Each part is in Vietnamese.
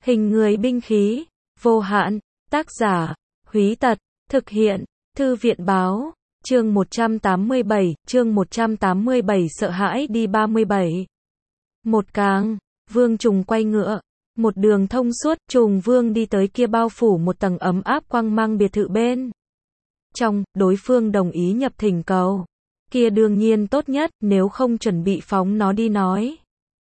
Hình người binh khí, vô hạn, tác giả, Húy Tật, thực hiện, Thư viện báo, chương 187, sợ hãi đi 37. Một càng, Vương Trùng quay ngựa, một đường thông suốt, Trùng Vương đi tới kia bao phủ một tầng ấm áp quang mang biệt thự bên trong, đối phương đồng ý nhập thỉnh cầu. Kia đương nhiên tốt nhất, nếu không chuẩn bị phóng nó đi nói.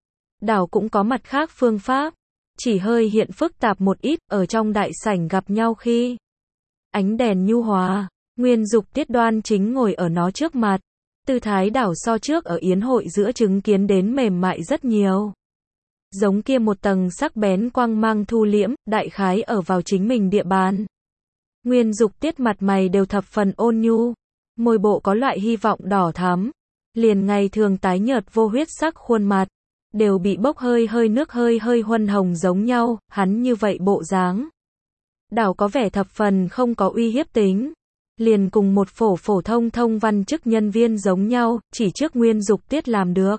Đảo cũng có mặt khác phương pháp, chỉ hơi hiện phức tạp một ít, ở trong đại sảnh gặp nhau khi ánh đèn nhu hòa, Nguyên Dục Tiết đoan chính ngồi ở nó trước mặt, tư thái đảo so trước ở yến hội giữa chứng kiến đến mềm mại rất nhiều. Giống kia một tầng sắc bén quang mang thu liễm, đại khái ở vào chính mình địa bàn. Nguyên Dục Tiết mặt mày đều thập phần ôn nhu, môi bộ có loại hy vọng đỏ thắm, liền ngày thường tái nhợt vô huyết sắc khuôn mặt đều bị bốc hơi nước hơi huân hồng giống nhau, hắn như vậy bộ dáng đảo có vẻ thập phần không có uy hiếp tính, liền cùng một phổ thông văn chức nhân viên giống nhau, chỉ trước Nguyên Dục Tiết làm được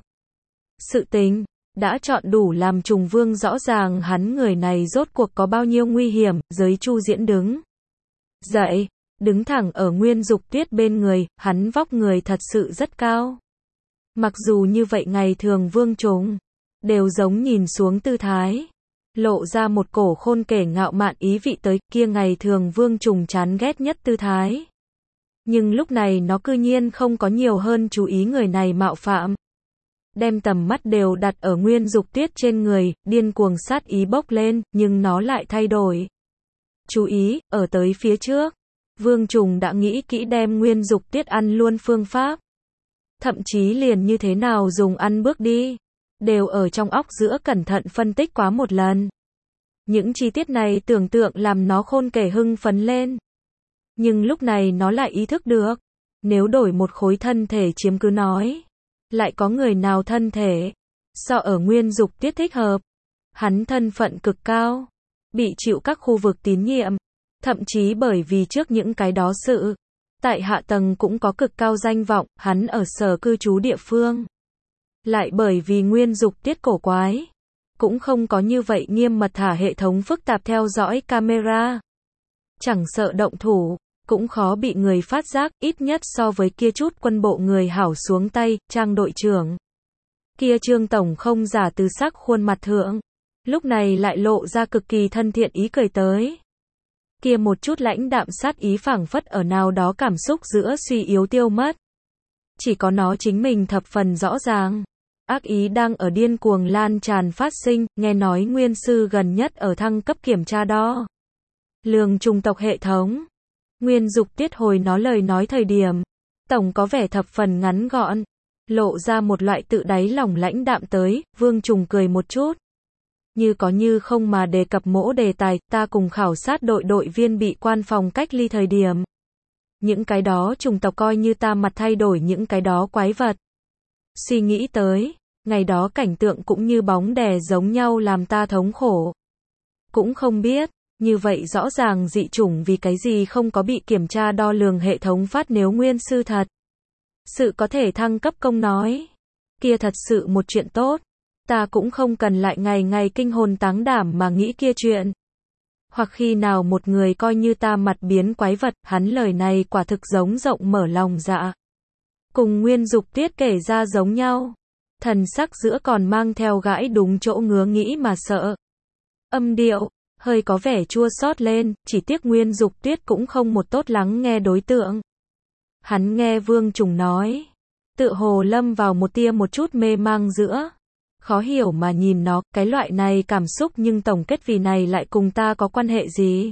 sự tình, đã chọn đủ làm Trùng Vương rõ ràng hắn người này rốt cuộc có bao nhiêu nguy hiểm. Giới Chu Diễn đứng dậy, đứng thẳng ở Nguyên Dục Tiết bên người, hắn vóc người thật sự rất cao. Mặc dù như vậy ngày thường Vương Trùng đều giống nhìn xuống tư thái, lộ ra một cổ khôn kể ngạo mạn ý vị tới, kia ngày thường Vương Trùng chán ghét nhất tư thái. Nhưng lúc này nó cư nhiên không có nhiều hơn chú ý người này mạo phạm. Đem tầm mắt đều đặt ở Nguyên Dục Tiết trên người, điên cuồng sát ý bốc lên, nhưng nó lại thay đổi. Chú ý, ở tới phía trước, Vương Trùng đã nghĩ kỹ đem Nguyên Dục Tiết ăn luôn phương pháp. Thậm chí liền như thế nào dùng ăn bước đi, đều ở trong óc giữa cẩn thận phân tích quá một lần. Những chi tiết này tưởng tượng làm nó khôn kể hưng phấn lên. Nhưng lúc này nó lại ý thức được, nếu đổi một khối thân thể chiếm cứ nói, lại có người nào thân thể so ở Nguyên Dục Tiết thích hợp. Hắn thân phận cực cao, bị chịu các khu vực tín nhiệm, thậm chí bởi vì trước những cái đó sự, tại hạ tầng cũng có cực cao danh vọng, hắn ở sở cư trú địa phương. Lại bởi vì Nguyên Dục Tiết cổ quái, cũng không có như vậy nghiêm mật thả hệ thống phức tạp theo dõi camera. Chẳng sợ động thủ, cũng khó bị người phát giác, ít nhất so với kia chút quân bộ người hảo xuống tay, Trang đội trưởng. Kia Trương tổng không giả từ sắc khuôn mặt thượng, lúc này lại lộ ra cực kỳ thân thiện ý cười tới. Kia một chút lãnh đạm sát ý phảng phất ở nào đó cảm xúc giữa suy yếu tiêu mất. Chỉ có nó chính mình thập phần rõ ràng. Ác ý đang ở điên cuồng lan tràn phát sinh, nghe nói Nguyên sư gần nhất ở thăng cấp kiểm tra đo lường chủng tộc hệ thống. Nguyên Dục Tiết hồi nó lời nói thời điểm, tổng có vẻ thập phần ngắn gọn, lộ ra một loại tự đáy lòng lãnh đạm tới. Vương Trùng cười một chút, như có như không mà đề cập mỗ đề tài, ta cùng khảo sát đội viên bị quan phòng cách ly thời điểm. Những cái đó chủng tộc coi như ta mặt thay đổi những cái đó quái vật. Suy nghĩ tới, ngày đó cảnh tượng cũng như bóng đè giống nhau làm ta thống khổ. Cũng không biết, như vậy rõ ràng dị chủng vì cái gì không có bị kiểm tra đo lường hệ thống phát nếu Nguyên sư thật sự có thể thăng cấp công nói. Kia thật sự một chuyện tốt. Ta cũng không cần lại ngày kinh hồn táng đảm mà nghĩ kia chuyện. Hoặc khi nào một người coi như ta mặt biến quái vật, hắn lời này quả thực giống rộng mở lòng dạ. Cùng Nguyên Dục Tiết kể ra giống nhau. Thần sắc giữa còn mang theo gãi đúng chỗ ngứa nghĩ mà sợ. Âm điệu, hơi có vẻ chua xót lên, chỉ tiếc Nguyên Dục Tiết cũng không một tốt lắng nghe đối tượng. Hắn nghe Vương Trùng nói, tự hồ lâm vào một chút mê mang giữa. Khó hiểu mà nhìn nó, cái loại này cảm xúc nhưng tổng kết vì này lại cùng ta có quan hệ gì?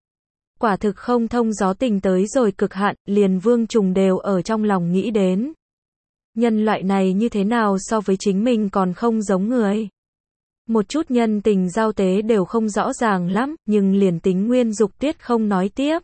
Quả thực không thông gió tình tới rồi cực hạn, liền Vương Trùng đều ở trong lòng nghĩ đến. Nhân loại này như thế nào so với chính mình còn không giống người. Một chút nhân tình giao tế đều không rõ ràng lắm, nhưng liền tính Nguyên Dục Tiết không nói tiếp.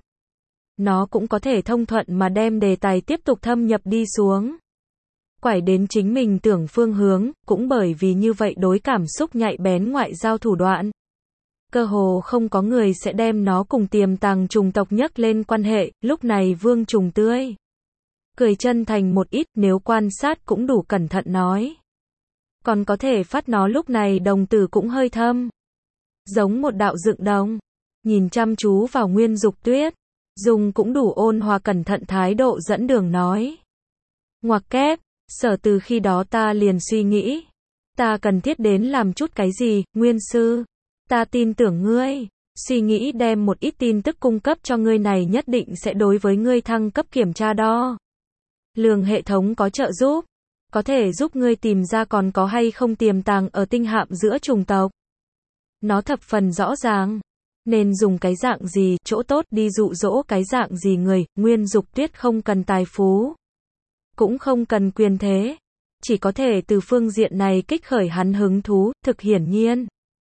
Nó cũng có thể thông thuận mà đem đề tài tiếp tục thâm nhập đi xuống. Quải đến chính mình tưởng phương hướng, cũng bởi vì như vậy đối cảm xúc nhạy bén ngoại giao thủ đoạn. Cơ hồ không có người sẽ đem nó cùng tiềm tàng chủng tộc nhắc lên quan hệ, lúc này Vương Trùng tươi cười chân thành một ít, nếu quan sát cũng đủ cẩn thận nói. Còn có thể phát nó lúc này đồng tử cũng hơi thâm. giống một đạo dựng đồng. Nhìn chăm chú vào Nguyên Dục Tuyết, dùng cũng đủ ôn hòa cẩn thận thái độ dẫn đường nói. Ngoặc kép, sở từ khi đó ta liền suy nghĩ. Ta cần thiết đến làm chút cái gì, Nguyên sư. Ta tin tưởng ngươi. Suy nghĩ đem một ít tin tức cung cấp cho ngươi này nhất định sẽ đối với ngươi thăng cấp kiểm tra đo lường hệ thống có trợ giúp. Có thể giúp ngươi tìm ra còn có hay không tiềm tàng ở tinh hạm giữa chủng tộc. Nó thập phần rõ ràng. Nên dùng cái dạng gì, chỗ tốt đi dụ dỗ cái dạng gì người, Nguyên Dục Tuyết không cần tài phú. Cũng không cần quyền thế. Chỉ có thể từ phương diện này kích khởi hắn hứng thú, thực hiển nhiên.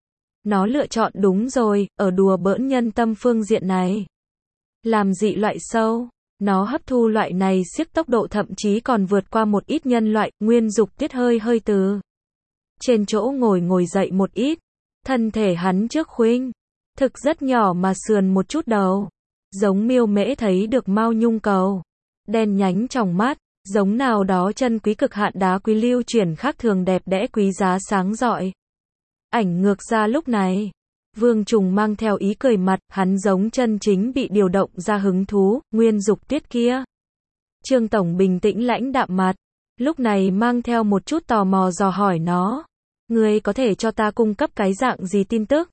Nó lựa chọn đúng rồi, ở đùa bỡn nhân tâm phương diện này. Làm dị loại sâu. Nó hấp thu loại này siếc tốc độ thậm chí còn vượt qua một ít nhân loại, Nguyên Dục Tuyết hơi từ trên chỗ ngồi dậy một ít. Thân thể hắn trước khuynh. Thực rất nhỏ mà sườn một chút đầu. Giống miêu mễ thấy được mao nhung cầu. Đen nhánh trong mắt. Giống nào đó chân quý cực hạn đá quý lưu chuyển khác thường đẹp đẽ quý giá sáng rọi. Ảnh ngược ra lúc này. Vương Trùng mang theo ý cười mặt, hắn giống chân chính bị điều động ra hứng thú, Nguyên Dục Tuyết kia. Trương Tổng bình tĩnh lãnh đạm mặt. Lúc này mang theo một chút tò mò dò hỏi nó. Ngươi có thể cho ta cung cấp cái dạng gì tin tức?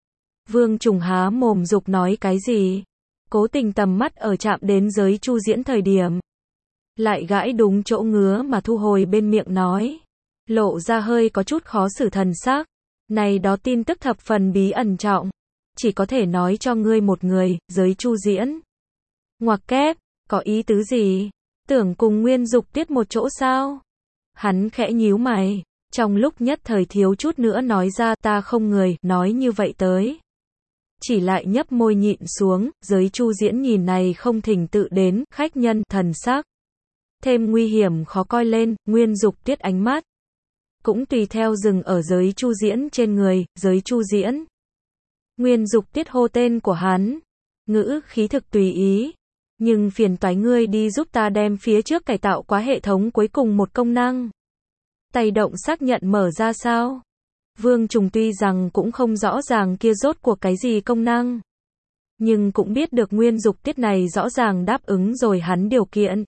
Vương Trùng há mồm dục nói cái gì? Cố tình tầm mắt ở chạm đến giới Chu Diễn thời điểm. Lại gãi đúng chỗ ngứa mà thu hồi bên miệng nói. Lộ ra hơi có chút khó xử thần sắc. Này đó tin tức thập phần bí ẩn trọng. Chỉ có thể nói cho ngươi một người, giới Chu Diễn. Ngoặc kép, có ý tứ gì? Tưởng cùng Nguyên Dục Tuyết một chỗ sao? Hắn khẽ nhíu mày. Trong lúc nhất thời thiếu chút nữa nói ra ta không người, nói như vậy tới. Chỉ lại nhấp môi nhịn xuống, giới Chu Diễn nhìn này không thỉnh tự đến, khách nhân, thần sắc. Thêm nguy hiểm khó coi lên, Nguyên Dục Tuyết ánh mắt. Cũng tùy theo dừng ở giới Chu Diễn trên người, giới Chu Diễn. Nguyên Dục Tuyết hô tên của hắn. Ngữ khí thực tùy ý. Nhưng phiền toái ngươi đi giúp ta đem phía trước cải tạo quá hệ thống cuối cùng một công năng. Tay động xác nhận mở ra sao? Vương Trùng tuy rằng cũng không rõ ràng kia rốt cuộc cái gì công năng. Nhưng cũng biết được Nguyên Dục Tuyết này rõ ràng đáp ứng rồi hắn điều kiện.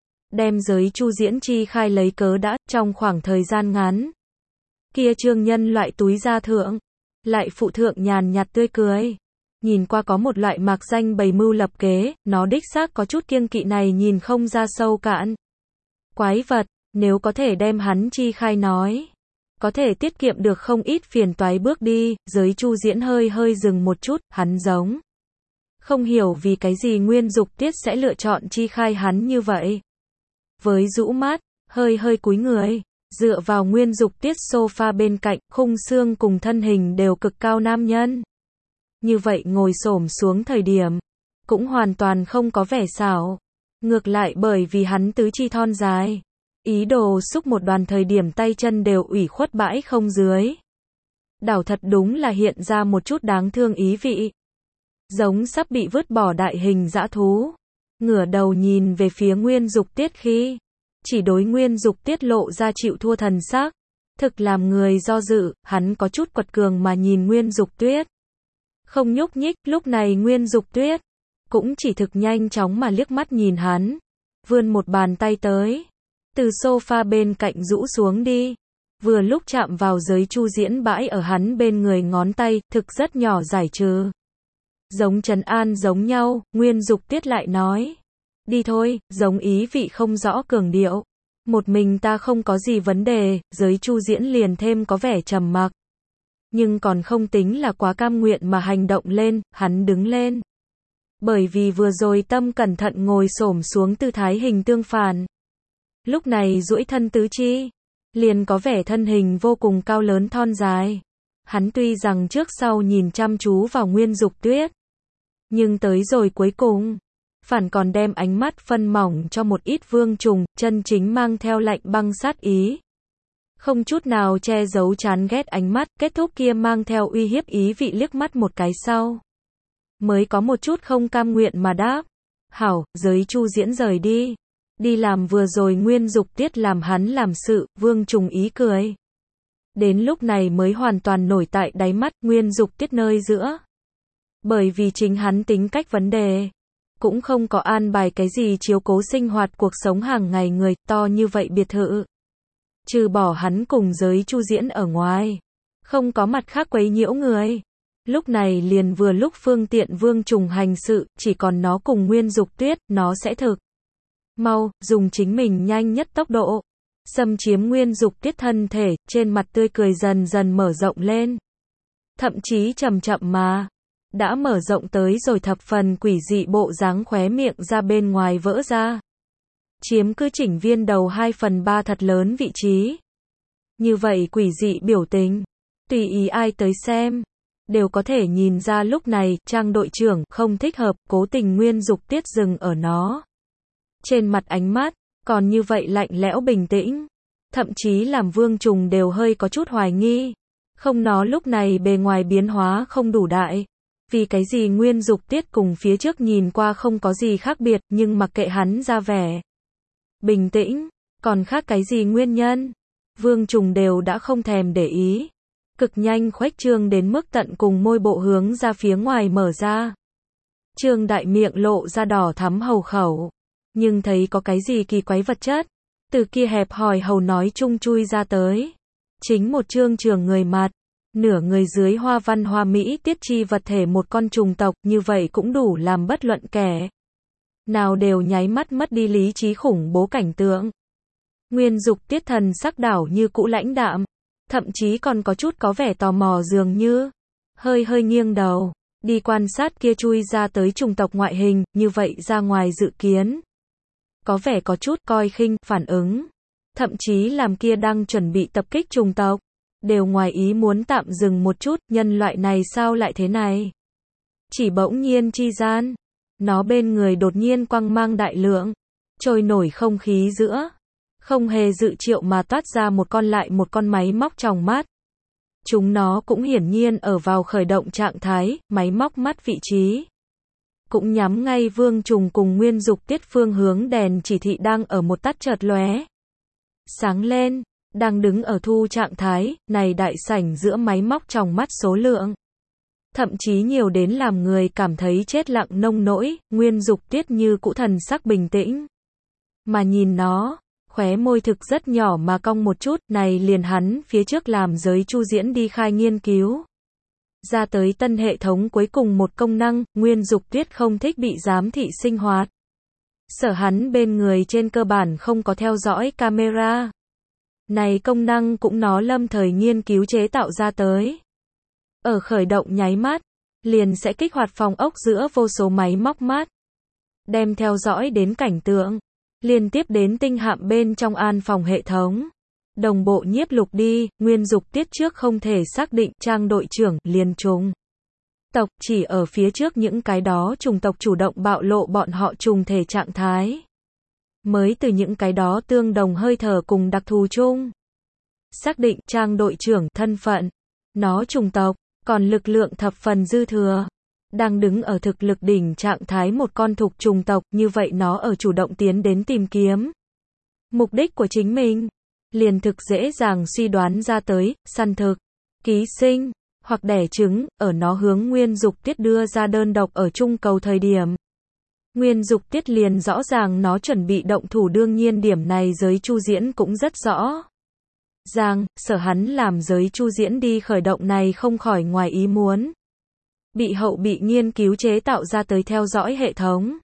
Đem giới Chu Diễn chi khai lấy cớ đã, trong khoảng thời gian ngắn. Kia trương nhân loại túi da thượng. Lại phụ thượng nhàn nhạt tươi cười. Nhìn qua có một loại mạc danh bày mưu lập kế, nó đích xác có chút kiêng kỵ này nhìn không ra sâu cạn. Quái vật, nếu có thể đem hắn chi khai nói. Có thể tiết kiệm được không ít phiền toái bước đi, giới Chu Diễn hơi dừng một chút, hắn giống. Không hiểu vì cái gì Nguyên Dục Tuyết sẽ lựa chọn chi khai hắn như vậy. Với rũ mắt, hơi cúi người, dựa vào Nguyên Dục Tuyết sofa bên cạnh, khung xương cùng thân hình đều cực cao nam nhân. Như vậy ngồi xổm xuống thời điểm, cũng hoàn toàn không có vẻ xảo. Ngược lại bởi vì hắn tứ chi thon dài. Ý đồ xúc một đoàn thời điểm tay chân đều ủy khuất bãi không dưới. Đảo thật đúng là hiện ra một chút đáng thương ý vị. Giống sắp bị vứt bỏ đại hình dã thú. Ngửa đầu nhìn về phía Nguyên Dục Tuyết khi. Chỉ đối Nguyên Dục Tuyết lộ ra chịu thua thần sắc. Thực làm người do dự, hắn có chút quật cường mà nhìn Nguyên Dục Tuyết. Không nhúc nhích, lúc này Nguyên Dục Tuyết. Cũng chỉ thực nhanh chóng mà liếc mắt nhìn hắn. Vươn một bàn tay tới. Từ sofa bên cạnh rũ xuống đi. Vừa lúc chạm vào giới Chu Diễn bãi ở hắn bên người ngón tay, thực rất nhỏ giải trừ. Giống trấn an giống nhau, Nguyên Dục Tuyết lại nói. Đi thôi, giống ý vị không rõ cường điệu. Một mình ta không có gì vấn đề, giới Chu Diễn liền thêm có vẻ trầm mặc. Nhưng còn không tính là quá cam nguyện mà hành động lên, hắn đứng lên. Bởi vì vừa rồi tâm cẩn thận ngồi xổm xuống tư thái hình tương phản. Lúc này duỗi thân tứ chi, liền có vẻ thân hình vô cùng cao lớn thon dài. Hắn tuy rằng trước sau nhìn chăm chú vào Nguyên Dục Tuyết, nhưng tới rồi cuối cùng, phản còn đem ánh mắt phân mỏng cho một ít Vương Trùng, chân chính mang theo lạnh băng sát ý. Không chút nào che giấu chán ghét ánh mắt, kết thúc kia mang theo uy hiếp ý vị liếc mắt một cái sau. Mới có một chút không cam nguyện mà đáp. Hảo, giới Chu Diễn rời đi. Đi làm vừa rồi Nguyên Dục Tuyết làm hắn làm sự, Vương Trùng ý cười. Đến lúc này mới hoàn toàn nổi tại đáy mắt Nguyên Dục Tiết nơi giữa. Bởi vì chính hắn tính cách vấn đề, cũng không có an bài cái gì chiếu cố sinh hoạt cuộc sống hàng ngày người, to như vậy biệt thự. Trừ bỏ hắn cùng giới Chu Diễn ở ngoài, không có mặt khác quấy nhiễu người. Lúc này liền vừa lúc phương tiện Vương Trùng hành sự, chỉ còn nó cùng Nguyên Dục Tuyết, nó sẽ thực mau, dùng chính mình nhanh nhất tốc độ, xâm chiếm Nguyên Dục Tuyết thân thể, trên mặt tươi cười dần dần mở rộng lên. Thậm chí chậm chậm mà, đã mở rộng tới rồi thập phần quỷ dị bộ dáng khóe miệng ra bên ngoài vỡ ra. Chiếm cứ chỉnh viên đầu 2/3 thật lớn vị trí. Như vậy quỷ dị biểu tình, tùy ý ai tới xem, đều có thể nhìn ra lúc này, Trang đội trưởng không thích hợp, cố tình Nguyên Dục Tiết dừng ở nó. Trên mặt ánh mắt, còn như vậy lạnh lẽo bình tĩnh. Thậm chí làm Vương Trùng đều hơi có chút hoài nghi. Không nó lúc này bề ngoài biến hóa không đủ đại. Vì cái gì Nguyên Dục Tiết cùng phía trước nhìn qua không có gì khác biệt, nhưng mặc kệ hắn ra vẻ bình tĩnh, còn khác cái gì nguyên nhân? Vương Trùng đều đã không thèm để ý. Cực nhanh khuếch trương đến mức tận cùng môi bộ hướng ra phía ngoài mở ra. Trương đại miệng lộ ra đỏ thắm hầu khẩu. Nhưng thấy có cái gì kỳ quái vật chất, từ kia hẹp hòi hầu nói chung chui ra tới. Chính một trương trường người mặt, nửa người dưới hoa văn hoa mỹ tiết chi vật thể một con trùng tộc, như vậy cũng đủ làm bất luận kẻ nào đều nháy mắt mất đi lý trí khủng bố cảnh tượng. Nguyên Dục Tiết thần sắc đảo như cũ lãnh đạm, thậm chí còn có chút có vẻ tò mò dường như, hơi hơi nghiêng đầu, đi quan sát kia chui ra tới trùng tộc ngoại hình, như vậy ra ngoài dự kiến. Có vẻ có chút coi khinh, phản ứng, thậm chí làm kia đang chuẩn bị tập kích trùng tộc, đều ngoài ý muốn tạm dừng một chút, nhân loại này sao lại thế này? Chỉ bỗng nhiên chi gian, nó bên người đột nhiên quang mang đại lượng, trôi nổi không khí giữa, không hề dự triệu mà toát ra một con lại một con máy móc tròng mắt. Chúng nó cũng hiển nhiên ở vào khởi động trạng thái, máy móc mắt vị trí. Cũng nhắm ngay Vương Trùng cùng Nguyên Dục Tiết phương hướng đèn chỉ thị đang ở một tắt chợt lóe sáng lên, đang đứng ở thu trạng thái, này đại sảnh giữa máy móc tròng mắt số lượng. Thậm chí nhiều đến làm người cảm thấy chết lặng nông nỗi, Nguyên Dục Tiết như cũ thần sắc bình tĩnh. Mà nhìn nó, khóe môi thực rất nhỏ mà cong một chút, này liền hắn phía trước làm giới Chu Diễn đi khai nghiên cứu. Ra tới tân hệ thống cuối cùng một công năng, Nguyên Dục Tiết không thích bị giám thị sinh hoạt. Sở hắn bên người trên cơ bản không có theo dõi camera. Này công năng cũng nó lâm thời nghiên cứu chế tạo ra tới. Ở khởi động nháy mắt, liền sẽ kích hoạt phòng ốc giữa vô số máy móc mắt. Đem theo dõi đến cảnh tượng, liên tiếp đến tinh hạm bên trong an phòng hệ thống. Đồng bộ nhiếp lục đi, Nguyên Dục Tiết trước không thể xác định Trang đội trưởng liền trùng tộc, chỉ ở phía trước những cái đó trùng tộc chủ động bạo lộ bọn họ trùng thể trạng thái. Mới từ những cái đó tương đồng hơi thở cùng đặc thù chung. Xác định Trang đội trưởng thân phận, nó trùng tộc, còn lực lượng thập phần dư thừa. Đang đứng ở thực lực đỉnh trạng thái một con thục trùng tộc, như vậy nó ở chủ động tiến đến tìm kiếm mục đích của chính mình. Liền thực dễ dàng suy đoán ra tới, săn thực, ký sinh, hoặc đẻ trứng, ở nó hướng Nguyên Dục Tiết đưa ra đơn độc ở trung cầu thời điểm. Nguyên Dục Tiết liền rõ ràng nó chuẩn bị động thủ, đương nhiên điểm này giới Chu Diễn cũng rất rõ ràng, sở hắn làm giới Chu Diễn đi khởi động này không khỏi ngoài ý muốn. Bị hậu bị nghiên cứu chế tạo ra tới theo dõi hệ thống.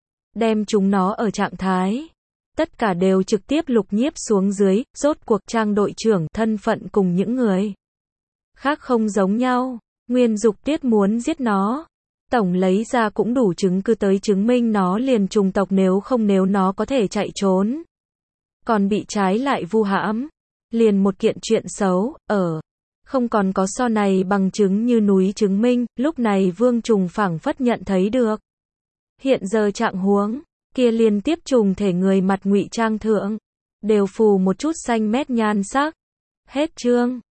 Đem chúng nó ở trạng thái. Tất cả đều trực tiếp lục nhiếp xuống dưới, rốt cuộc Trang đội trưởng thân phận cùng những người khác không giống nhau. Nguyên Dục Tiết muốn giết nó. Tổng lấy ra cũng đủ chứng cứ tới chứng minh nó liền trùng tộc, nếu không nếu nó có thể chạy trốn. Còn bị trái lại vu hãm. Liền một kiện chuyện xấu, không còn có so này bằng chứng như núi chứng minh, lúc này Vương Trùng phảng phất nhận thấy được. Hiện giờ trạng huống, kia liên tiếp trùng thể người mặt ngụy trang thượng, đều phù một chút xanh mét nhan sắc. Hết chương.